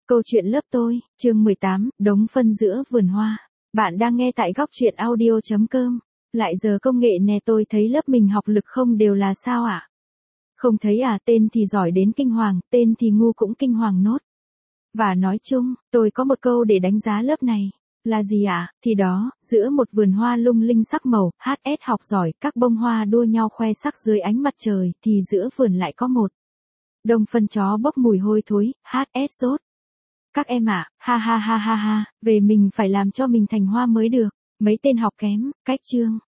Câu chuyện lớp tôi, chương 18, đống phân giữa vườn hoa. Bạn đang nghe tại góc truyện audio.com. Lại giờ công nghệ nè, tôi thấy lớp mình học lực không đều là sao ạ? Không thấy à, tên thì giỏi đến kinh hoàng, tên thì ngu cũng kinh hoàng nốt. Và nói chung, tôi có một câu để đánh giá lớp này. Là gì ạ? Thì đó, giữa một vườn hoa lung linh sắc màu, HS học giỏi, các bông hoa đua nhau khoe sắc dưới ánh mặt trời, thì giữa vườn lại có một đống phân chó bốc mùi hôi thối, HS sốt. Các em ạ, ha ha ha ha ha, về mình phải làm cho mình thành hoa mới được. Mấy tên học kém, cách chương.